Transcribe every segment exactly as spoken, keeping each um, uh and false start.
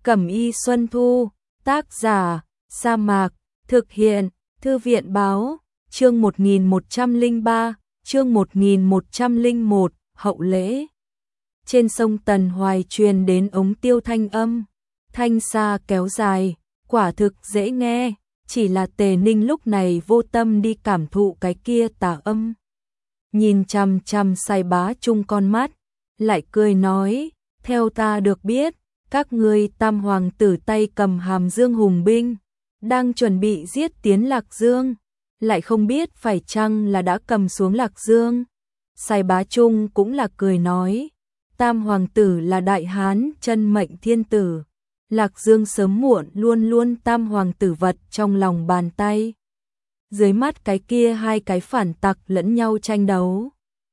Cẩm y Xuân Thu, tác giả, Sa Mạc, thực hiện, Thư viện báo, chương một nghìn một trăm lẻ ba, chương một nghìn một trăm lẻ một, hậu lễ. Trên sông Tần Hoài truyền đến ống tiêu thanh âm, thanh xa kéo dài, quả thực dễ nghe, chỉ là Tề Ninh lúc này vô tâm đi cảm thụ cái kia tà âm. Nhìn chằm chằm Sai Bá Trung con mắt, lại cười nói, theo ta được biết, các ngươi tam hoàng tử tay cầm Hàm Dương hùng binh, đang chuẩn bị giết tiến Lạc Dương, lại không biết phải chăng là đã cầm xuống Lạc Dương. Sai Bá Trung cũng là cười nói, tam hoàng tử là đại hán chân mệnh thiên tử, Lạc Dương sớm muộn luôn luôn tam hoàng tử vật trong lòng bàn tay. Dưới mắt cái kia hai cái phản tặc lẫn nhau tranh đấu,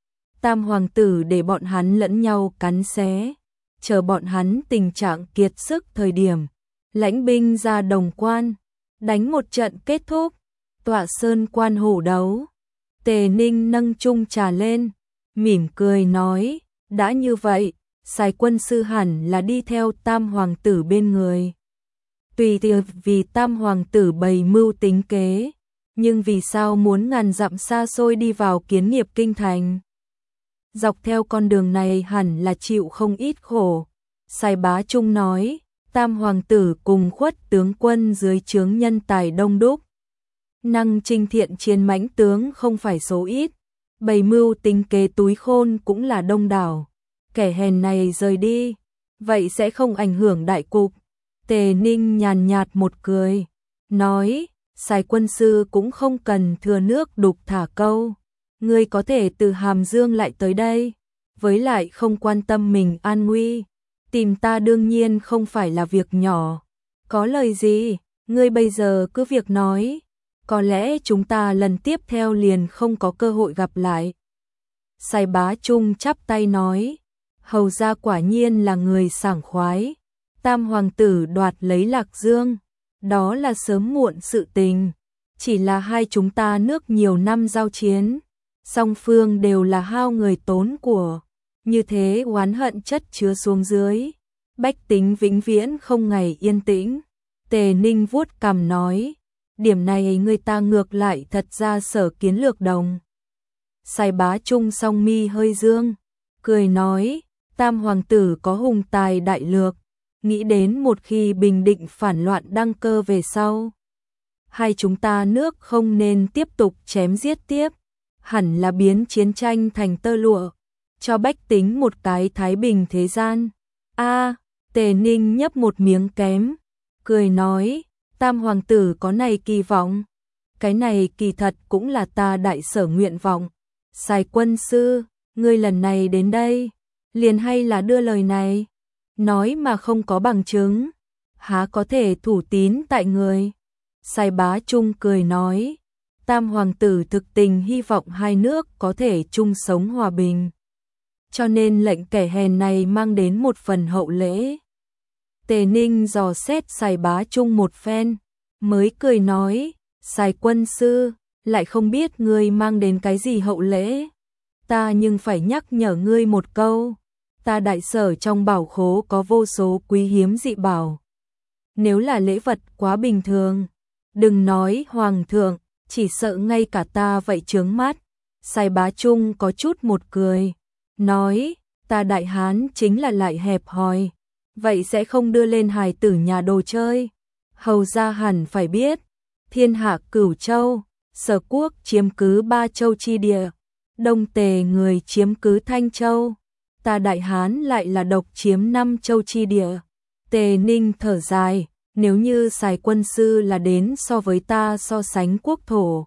tam hoàng tử để bọn hắn lẫn nhau cắn xé, chờ bọn hắn tình trạng kiệt sức thời điểm, lãnh binh ra Đồng Quan, đánh một trận kết thúc, tọa sơn quan hổ đấu. Tề Ninh nâng chung trà lên, mỉm cười nói, đã như vậy, Sai quân sư hẳn là đi theo tam hoàng tử bên người. Tùy tiệc vì tam hoàng tử bày mưu tính kế, nhưng vì sao muốn ngàn dặm xa xôi đi vào kiến nghiệp kinh thành? Dọc theo con đường này hẳn là chịu không ít khổ. Sai Bá Trung nói, tam hoàng tử cùng khuất tướng quân dưới trướng nhân tài đông đúc, năng trinh thiện chiến mãnh tướng không phải số ít, bày mưu tính kế túi khôn cũng là đông đảo. Kẻ hèn này rời đi, vậy sẽ không ảnh hưởng đại cục. Tề Ninh nhàn nhạt một cười, nói, Sai quân sư cũng không cần thừa nước đục thả câu, ngươi có thể từ Hàm Dương lại tới đây, với lại không quan tâm mình an nguy, tìm ta đương nhiên không phải là việc nhỏ. Có lời gì, ngươi bây giờ cứ việc nói, có lẽ chúng ta lần tiếp theo liền không có cơ hội gặp lại. Sai Bá Trung chắp tay nói, hầu gia quả nhiên là người sảng khoái, tam hoàng tử đoạt lấy Lạc Dương, đó là sớm muộn sự tình, chỉ là hai chúng ta nước nhiều năm giao chiến, song phương đều là hao người tốn của, như thế oán hận chất chứa xuống dưới, bách tính vĩnh viễn không ngày yên tĩnh. Tề Ninh vuốt cằm nói, điểm này người ta ngược lại thật ra sở kiến lược đồng. Sai Bá Trung song mi hơi dương, cười nói, tam hoàng tử có hùng tài đại lược, nghĩ đến một khi bình định phản loạn đăng cơ về sau, hai chúng ta nước không nên tiếp tục chém giết tiếp, hẳn là biến chiến tranh thành tơ lụa, cho bách tính một cái thái bình thế gian. A, Tề Ninh nhấp một miếng kém, cười nói, tam hoàng tử có này kỳ vọng, cái này kỳ thật cũng là ta đại sở nguyện vọng. Sai quân sư, ngươi lần này đến đây, liền hay là đưa lời này, nói mà không có bằng chứng, há có thể thủ tín tại người. Sai Bá Trung cười nói, tam hoàng tử thực tình hy vọng hai nước có thể chung sống hòa bình, cho nên lệnh kẻ hèn này mang đến một phần hậu lễ. Tề Ninh dò xét Sai Bá Trung một phen, mới cười nói, Sai quân sư, lại không biết ngươi mang đến cái gì hậu lễ, ta nhưng phải nhắc nhở ngươi một câu, ta đại sở trong bảo khố có vô số quý hiếm dị bảo, nếu là lễ vật quá bình thường, đừng nói hoàng thượng, chỉ sợ ngay cả ta vậy chướng mắt. Sai Bá Trung có chút một cười, nói, ta đại hán chính là lại hẹp hòi, vậy sẽ không đưa lên hài tử nhà đồ chơi. Hầu gia hẳn phải biết, thiên hạ cửu châu, Sở quốc chiếm cứ ba châu chi địa, Đông Tề người chiếm cứ Thanh Châu, ta đại hán lại là độc chiếm năm châu chi địa. Tề Ninh thở dài, nếu như Sai quân sư là đến so với ta so sánh quốc thổ,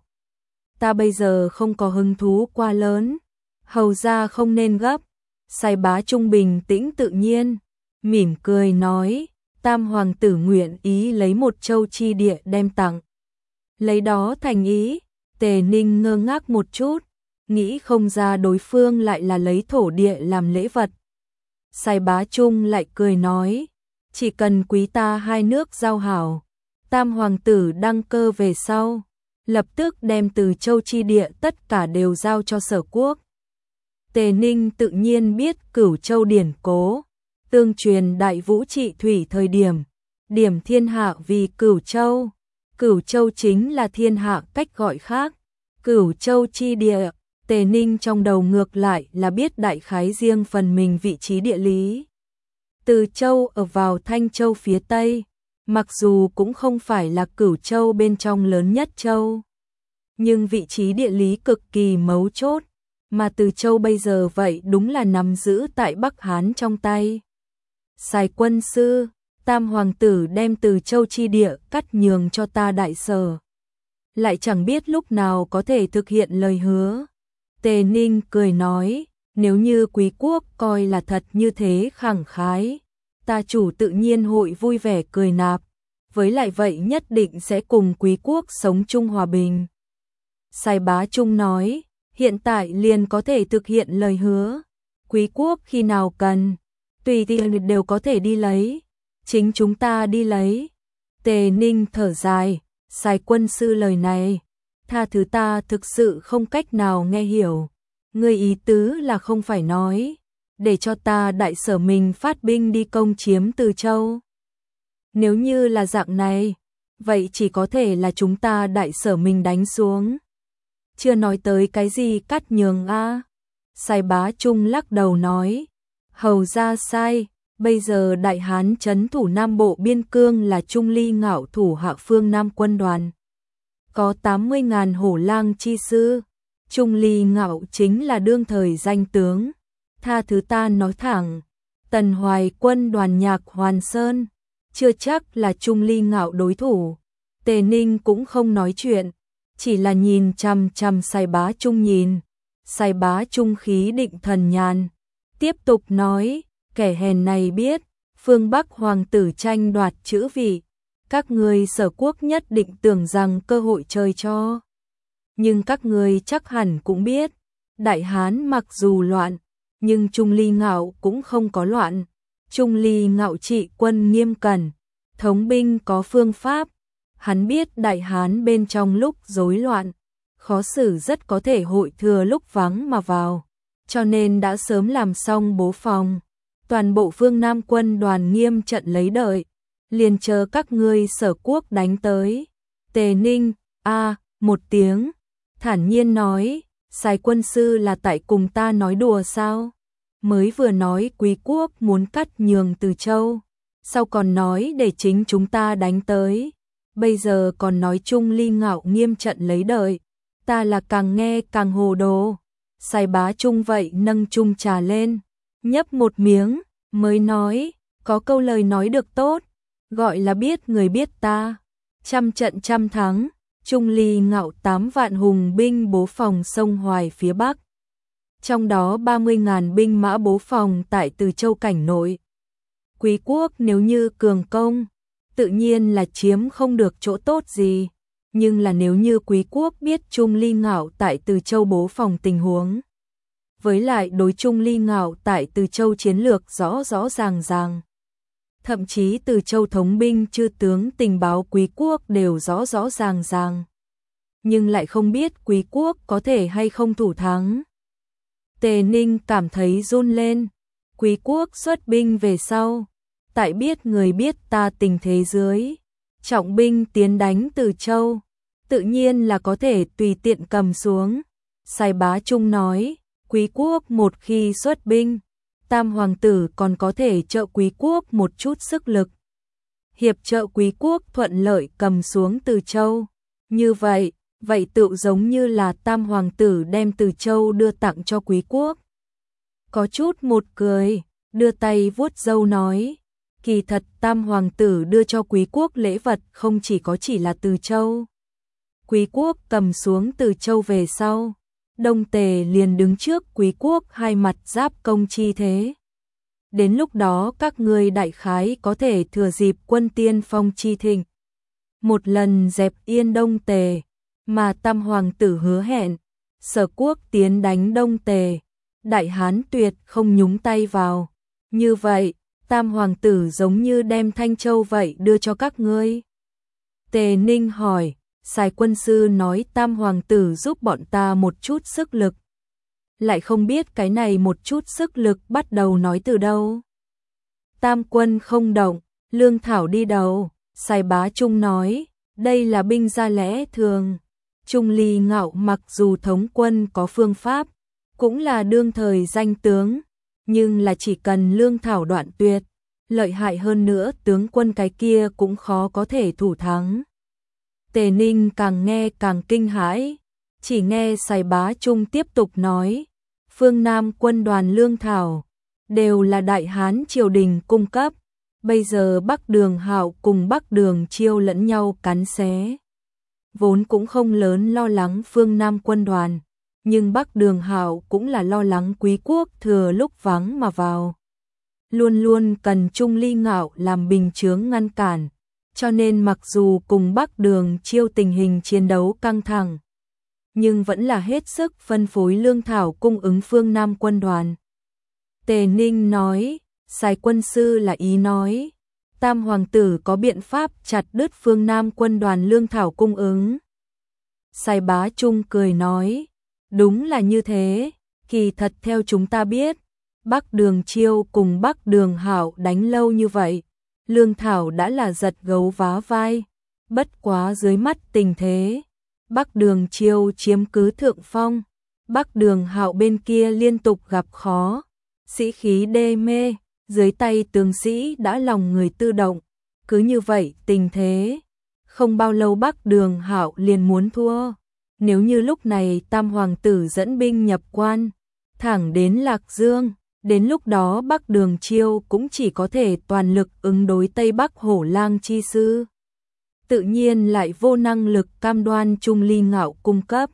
ta bây giờ không có hứng thú quá lớn, hầu gia không nên gấp. Sai Bá Trung bình tĩnh tự nhiên, mỉm cười nói, tam hoàng tử nguyện ý lấy một châu chi địa đem tặng. Lấy đó thành ý. Tề Ninh ngơ ngác một chút, nghĩ không ra đối phương lại là lấy thổ địa làm lễ vật. Sai Bá Trung lại cười nói, chỉ cần quý ta hai nước giao hảo, tam hoàng tử đăng cơ về sau, lập tức đem từ châu chi địa tất cả đều giao cho Sở quốc. Tề Ninh tự nhiên biết Cửu Châu điển cố, tương truyền Đại Vũ trị thủy thời điểm, điểm thiên hạ vì Cửu Châu. Cửu Châu chính là thiên hạ cách gọi khác. Cửu Châu chi địa, Tề Ninh trong đầu ngược lại là biết đại khái riêng phần mình vị trí địa lý. Từ Châu ở vào Thanh Châu phía Tây, mặc dù cũng không phải là Cửu Châu bên trong lớn nhất châu, nhưng vị trí địa lý cực kỳ mấu chốt, mà Từ Châu bây giờ vậy đúng là nắm giữ tại Bắc Hán trong tay. Sài quân sư, Tam hoàng tử đem Từ Châu chi địa cắt nhường cho ta Đại Sở, lại chẳng biết lúc nào có thể thực hiện lời hứa. Tề Ninh cười nói, nếu như quý quốc coi là thật như thế khẳng khái, ta chủ tự nhiên hội vui vẻ cười nạp, với lại vậy nhất định sẽ cùng quý quốc sống chung hòa bình. Sài Bá Trung nói, hiện tại liền có thể thực hiện lời hứa, quý quốc khi nào cần, tùy tiện đều có thể đi lấy, chính chúng ta đi lấy. Tề Ninh thở dài, Sài quân sư lời này, tha thứ ta thực sự không cách nào nghe hiểu, ngươi ý tứ là không phải nói, để cho ta Đại Sở mình phát binh đi công chiếm Từ Châu. Nếu như là dạng này, vậy chỉ có thể là chúng ta Đại Sở mình đánh xuống. Chưa nói tới cái gì cắt nhường a. À. Sài Bá Trung lắc đầu nói, hầu ra sai, bây giờ Đại Hán trấn thủ Nam Bộ biên cương là Trung Ly Ngạo thủ hạ phương Nam quân đoàn. Có tám mươi ngàn hổ lang chi sư, Trung Ly Ngạo chính là đương thời danh tướng. Tha thứ ta nói thẳng, Tần Hoài quân đoàn nhạc Hoàn Sơn, chưa chắc là Trung Ly Ngạo đối thủ. Tề Ninh cũng không nói chuyện, chỉ là nhìn chằm chằm Sài Bá Trung nhìn. Sài Bá Trung khí định thần nhàn, tiếp tục nói, kẻ hèn này biết, phương Bắc hoàng tử tranh đoạt chữ vị, các người Sở quốc nhất định tưởng rằng cơ hội chơi cho. Nhưng các người chắc hẳn cũng biết, Đại Hán mặc dù loạn, nhưng Trung Ly Ngạo cũng không có loạn. Trung Ly Ngạo trị quân nghiêm cẩn, thống binh có phương pháp. Hắn biết Đại Hán bên trong lúc rối loạn, khó xử rất có thể hội thừa lúc vắng mà vào, cho nên đã sớm làm xong bố phòng. Toàn bộ phương Nam quân đoàn nghiêm trận lấy đợi, liền chờ các ngươi Sở quốc đánh tới. Tề Ninh, a à, một tiếng, thản nhiên nói, Sài quân sư là tại cùng ta nói đùa sao? Mới vừa nói quý quốc muốn cắt nhường Từ Châu, sau còn nói để chính chúng ta đánh tới, bây giờ còn nói Trung Ly Ngạo nghiêm trận lấy đợi, ta là càng nghe càng hồ đồ. Sài Bá Trung vậy nâng chung trà lên, nhấp một miếng, mới nói, có câu lời nói được tốt, gọi là biết người biết ta, trăm trận trăm thắng. Trung Ly Ngạo tám vạn hùng binh bố phòng sông Hoài phía Bắc, trong đó ba mươi ngàn binh mã bố phòng tại Từ Châu cảnh nội. Quý quốc nếu như cường công, tự nhiên là chiếm không được chỗ tốt gì, nhưng là nếu như quý quốc biết Trung Ly Ngạo tại Từ Châu bố phòng tình huống, với lại đối Trung Ly Ngạo tại Từ Châu chiến lược rõ rõ ràng ràng, thậm chí Từ Châu thống binh chư tướng tình báo quý quốc đều rõ rõ ràng ràng, nhưng lại không biết quý quốc có thể hay không thủ thắng. Tề Ninh cảm thấy run lên, quý quốc xuất binh về sau, tại biết người biết ta tình thế dưới, trọng binh tiến đánh Từ Châu, tự nhiên là có thể tùy tiện cầm xuống. Sài Bá Trung nói, quý quốc một khi xuất binh, Tam hoàng tử còn có thể trợ quý quốc một chút sức lực, hiệp trợ quý quốc thuận lợi cầm xuống Từ Châu. Như vậy, vậy tự giống như là Tam hoàng tử đem Từ Châu đưa tặng cho quý quốc. Có chút một cười, đưa tay vuốt râu nói, kỳ thật Tam hoàng tử đưa cho quý quốc lễ vật không chỉ có chỉ là Từ Châu. Quý quốc cầm xuống Từ Châu về sau, Đông Tề liền đứng trước quý quốc hai mặt giáp công chi thế. Đến lúc đó các ngươi đại khái có thể thừa dịp quân tiên phong chi thịnh, một lần dẹp yên Đông Tề, mà Tam hoàng tử hứa hẹn, Sở quốc tiến đánh Đông Tề, Đại Hán tuyệt không nhúng tay vào. Như vậy, Tam hoàng tử giống như đem Thanh Châu vậy đưa cho các ngươi. Tề Ninh hỏi, Sài quân sư nói Tam hoàng tử giúp bọn ta một chút sức lực, lại không biết cái này một chút sức lực bắt đầu nói từ đâu. Tam quân không động, Lương Thảo đi đầu, Sài Bá Trung nói, đây là binh gia lẽ thường. Trung Ly Ngạo mặc dù thống quân có phương pháp, cũng là đương thời danh tướng, nhưng là chỉ cần Lương Thảo đoạn tuyệt, lợi hại hơn nữa tướng quân cái kia cũng khó có thể thủ thắng. Tề Ninh càng nghe càng kinh hãi, chỉ nghe Sài Bá Trung tiếp tục nói, phương Nam quân đoàn Lương Thảo, đều là đại hán triều đình cung cấp, bây giờ Bắc Đường Hạo cùng Bắc Đường Chiêu lẫn nhau cắn xé. Vốn cũng không lớn lo lắng phương Nam quân đoàn, nhưng Bắc Đường Hạo cũng là lo lắng Quý quốc thừa lúc vắng mà vào. Luôn luôn cần Trung Ly Ngạo làm bình chướng ngăn cản, cho nên mặc dù cùng Bắc Đường Chiêu tình hình chiến đấu căng thẳng, nhưng vẫn là hết sức phân phối lương thảo cung ứng phương Nam quân đoàn. Tề Ninh nói, Sài quân sư là ý nói, Tam hoàng tử có biện pháp chặt đứt phương Nam quân đoàn lương thảo cung ứng. Sài Bá Trung cười nói, đúng là như thế, kỳ thật theo chúng ta biết, Bắc Đường Chiêu cùng Bắc Đường Hạo đánh lâu như vậy, lương thảo đã là giật gấu vá vai, bất quá dưới mắt tình thế, Bắc Đường Chiêu chiếm cứ thượng phong, Bắc Đường Hạo bên kia liên tục gặp khó, sĩ khí đê mê, dưới tay tướng sĩ đã lòng người tự động, cứ như vậy tình thế, không bao lâu Bắc Đường Hạo liền muốn thua. Nếu như lúc này Tam hoàng tử dẫn binh nhập quan, thẳng đến Lạc Dương, đến lúc đó Bắc Đường Chiêu cũng chỉ có thể toàn lực ứng đối Tây Bắc Hổ Lang chi sư. Tự nhiên lại vô năng lực cam đoan Trung Ly Ngạo cung cấp.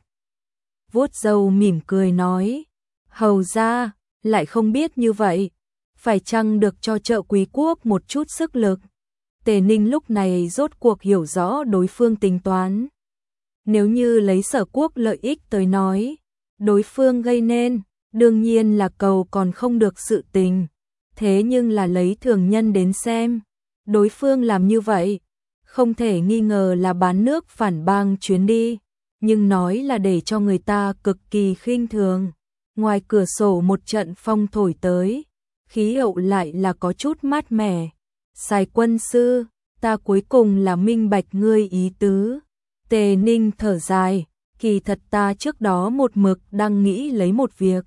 Vuốt râu mỉm cười nói, hầu ra, lại không biết như vậy, phải chăng được cho trợ Quý quốc một chút sức lực. Tề Ninh lúc này rốt cuộc hiểu rõ đối phương tính toán. Nếu như lấy Sở quốc lợi ích tới nói, đối phương gây nên, đương nhiên là cầu còn không được sự tình. Thế nhưng là lấy thường nhân đến xem, đối phương làm như vậy, không thể nghi ngờ là bán nước phản bang chuyến đi, nhưng nói là để cho người ta cực kỳ khinh thường. Ngoài cửa sổ một trận phong thổi tới, khí hậu lại là có chút mát mẻ. Sài quân sư, ta cuối cùng là minh bạch ngươi ý tứ. Tề Ninh thở dài, kỳ thật ta trước đó một mực đang nghĩ lấy một việc.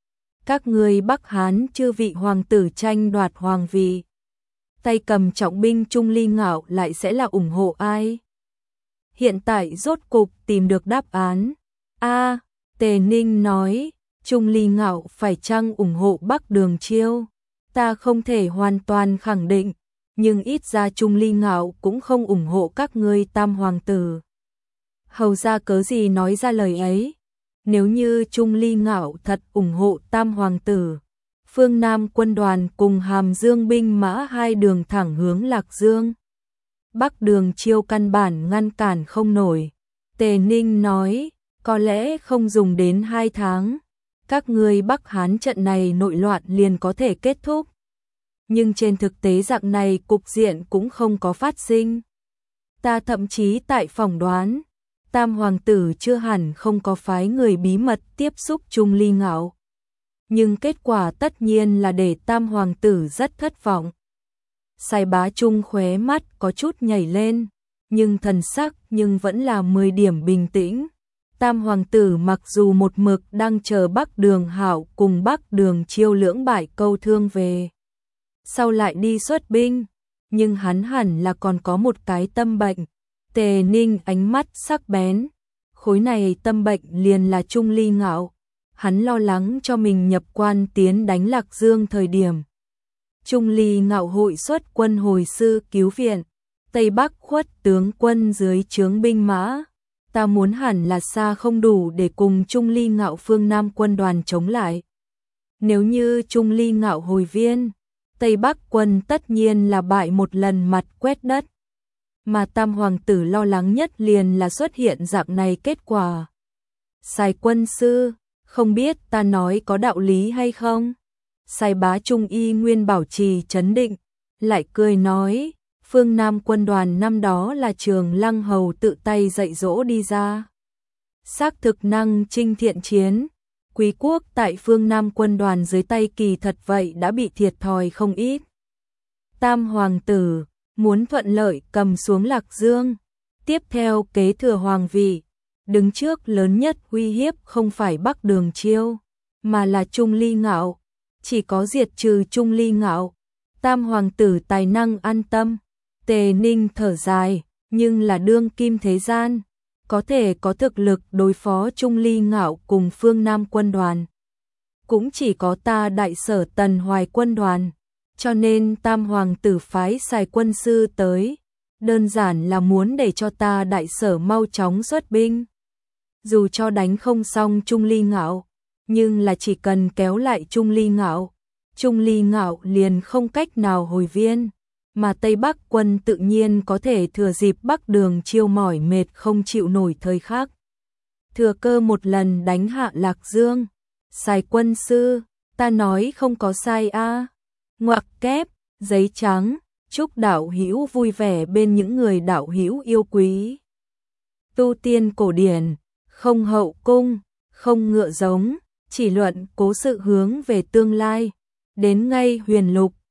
Các ngươi Bắc Hán chư vị hoàng tử tranh đoạt hoàng vị, tay cầm trọng binh Trung Ly Ngạo lại sẽ là ủng hộ ai? Hiện tại rốt cục tìm được đáp án. A, Tề Ninh nói, Trung Ly Ngạo phải chăng ủng hộ Bắc Đường Chiêu? Ta không thể hoàn toàn khẳng định, nhưng ít ra Trung Ly Ngạo cũng không ủng hộ các ngươi Tam hoàng tử. Hầu ra cớ gì nói ra lời ấy? Nếu như Trung Ly Ngạo thật ủng hộ Tam hoàng tử, phương Nam quân đoàn cùng Hàm Dương binh mã hai đường thẳng hướng Lạc Dương, Bắc Đường Chiêu căn bản ngăn cản không nổi. Tề Ninh nói, có lẽ không dùng đến hai tháng, các ngươi Bắc Hán trận này nội loạn liền có thể kết thúc. Nhưng trên thực tế dạng này cục diện cũng không có phát sinh. Ta thậm chí tại phỏng đoán, Tam hoàng tử chưa hẳn không có phái người bí mật tiếp xúc Trung Ly Ngạo. Nhưng kết quả tất nhiên là để Tam hoàng tử rất thất vọng. Sài Bá Trung khóe mắt có chút nhảy lên, nhưng thần sắc nhưng vẫn là mười điểm bình tĩnh. Tam hoàng tử mặc dù một mực đang chờ Bắc Đường Hạo cùng Bắc Đường Chiêu lưỡng bại câu thương về, sau lại đi xuất binh, nhưng hắn hẳn là còn có một cái tâm bệnh. Tề Ninh ánh mắt sắc bén, khối này tâm bệnh liền là Trung Ly Ngạo. Hắn lo lắng cho mình nhập quan tiến đánh Lạc Dương thời điểm Trung Ly Ngạo hội xuất quân hồi sư cứu viện, Tây Bắc khuất tướng quân dưới trướng binh mã, ta muốn hẳn là xa không đủ để cùng Trung Ly Ngạo phương Nam quân đoàn chống lại. Nếu như Trung Ly Ngạo hồi viên, Tây Bắc quân tất nhiên là bại một lần mặt quét đất. Mà Tam hoàng tử lo lắng nhất liền là xuất hiện dạng này kết quả. Sài quân sư, không biết ta nói có đạo lý hay không? Sài Bá Trung y nguyên bảo trì trấn định, lại cười nói, phương Nam quân đoàn năm đó là Trường Lăng hầu tự tay dạy dỗ đi ra. Xác thực năng chinh thiện chiến, Quý quốc tại phương Nam quân đoàn dưới tay kỳ thật vậy đã bị thiệt thòi không ít. Tam hoàng tử, muốn thuận lợi cầm xuống Lạc Dương, tiếp theo kế thừa hoàng vị. Đứng trước lớn nhất uy hiếp không phải Bắc Đường Chiêu, mà là Trung Ly Ngạo. Chỉ có diệt trừ Trung Ly Ngạo, tam hoàng tử tài năng an tâm. Tề Ninh thở dài, nhưng là đương kim thế gian, có thể có thực lực đối phó Trung Ly Ngạo cùng phương Nam quân đoàn. Cũng chỉ có ta Đại Sở Tần Hoài quân đoàn, cho nên tam hoàng tử phái xài quân sư tới, đơn giản là muốn để cho ta Đại Sở mau chóng xuất binh. Dù cho đánh không xong Trung Ly Ngạo, nhưng là chỉ cần kéo lại Trung Ly Ngạo, Trung Ly Ngạo liền không cách nào hồi viên, mà Tây Bắc quân tự nhiên có thể thừa dịp Bắc Đường Chiêu mỏi mệt không chịu nổi thời khắc, thừa cơ một lần đánh hạ Lạc Dương. Xài quân sư, ta nói không có sai a. À. Ngoặc kép, giấy trắng, chúc đạo hữu vui vẻ bên những người đạo hữu yêu quý. Tu tiên cổ điển, không hậu cung, không ngựa giống, chỉ luận cố sự hướng về tương lai. Đến ngay huyền lục,